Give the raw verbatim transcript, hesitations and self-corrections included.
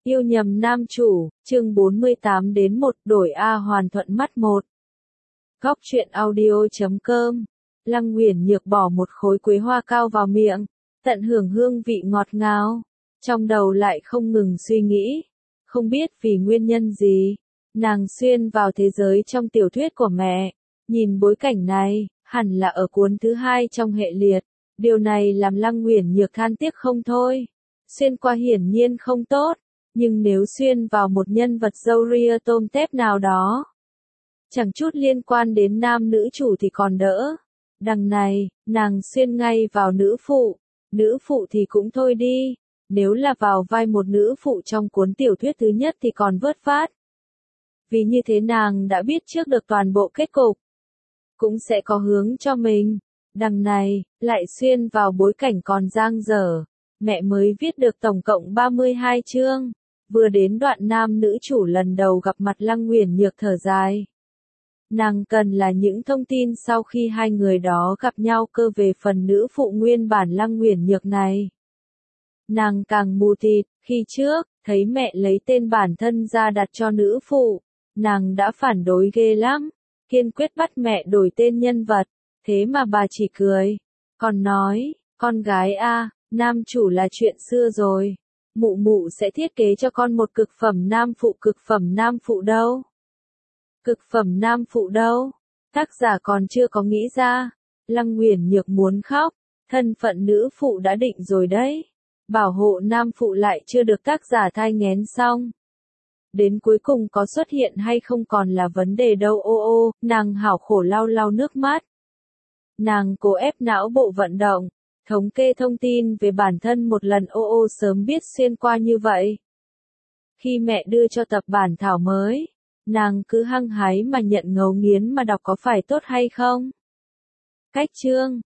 Yêu nhầm nam chủ, chương bốn mươi tám đến một đổi A hoàn thuận mắt một. Góc truyện audio chấm com. Lăng Uyển Nhược bỏ một khối quế hoa cao vào miệng, tận hưởng hương vị ngọt ngào. Trong đầu lại không ngừng suy nghĩ. Không biết vì nguyên nhân gì, nàng xuyên vào thế giới trong tiểu thuyết của mẹ. Nhìn bối cảnh này, hẳn là ở cuốn thứ hai trong hệ liệt. Điều này làm Lăng Uyển Nhược than tiếc không thôi. Xuyên qua hiển nhiên không tốt. Nhưng nếu xuyên vào một nhân vật râu ria tôm tép nào đó, chẳng chút liên quan đến nam nữ chủ thì còn đỡ. Đằng này, nàng xuyên ngay vào nữ phụ. Nữ phụ thì cũng thôi đi. Nếu là vào vai một nữ phụ trong cuốn tiểu thuyết thứ nhất thì còn vớt vát. Vì như thế nàng đã biết trước được toàn bộ kết cục. Cũng sẽ có hướng cho mình. Đằng này, lại xuyên vào bối cảnh còn dang dở. Mẹ mới viết được tổng cộng ba mươi hai chương. Vừa đến đoạn nam nữ chủ lần đầu gặp mặt Lăng Uyển Nhược thở dài. Nàng cần là những thông tin sau khi hai người đó gặp nhau cơ về phần nữ phụ nguyên bản Lăng Uyển Nhược này. Nàng càng mù tịt, khi trước, thấy mẹ lấy tên bản thân ra đặt cho nữ phụ. Nàng đã phản đối ghê lắm, kiên quyết bắt mẹ đổi tên nhân vật, thế mà bà chỉ cười. Còn nói, con gái a, nam chủ là chuyện xưa rồi. Mụ mụ sẽ thiết kế cho con một cực phẩm nam phụ cực phẩm nam phụ đâu. Cực phẩm nam phụ đâu? Tác giả còn chưa có nghĩ ra. Lăng Uyển Nhược muốn khóc. Thân phận nữ phụ đã định rồi đấy. Bảo hộ nam phụ lại chưa được tác giả thai nghén xong. Đến cuối cùng có xuất hiện hay không còn là vấn đề đâu ô ô, nàng hảo khổ lau lau nước mắt. Nàng cố ép não bộ vận động. Thống kê thông tin về bản thân một lần ô ô sớm biết xuyên qua như vậy. Khi mẹ đưa cho tập bản thảo mới, nàng cứ hăng hái mà nhận ngấu nghiến mà đọc có phải tốt hay không? Cách chương,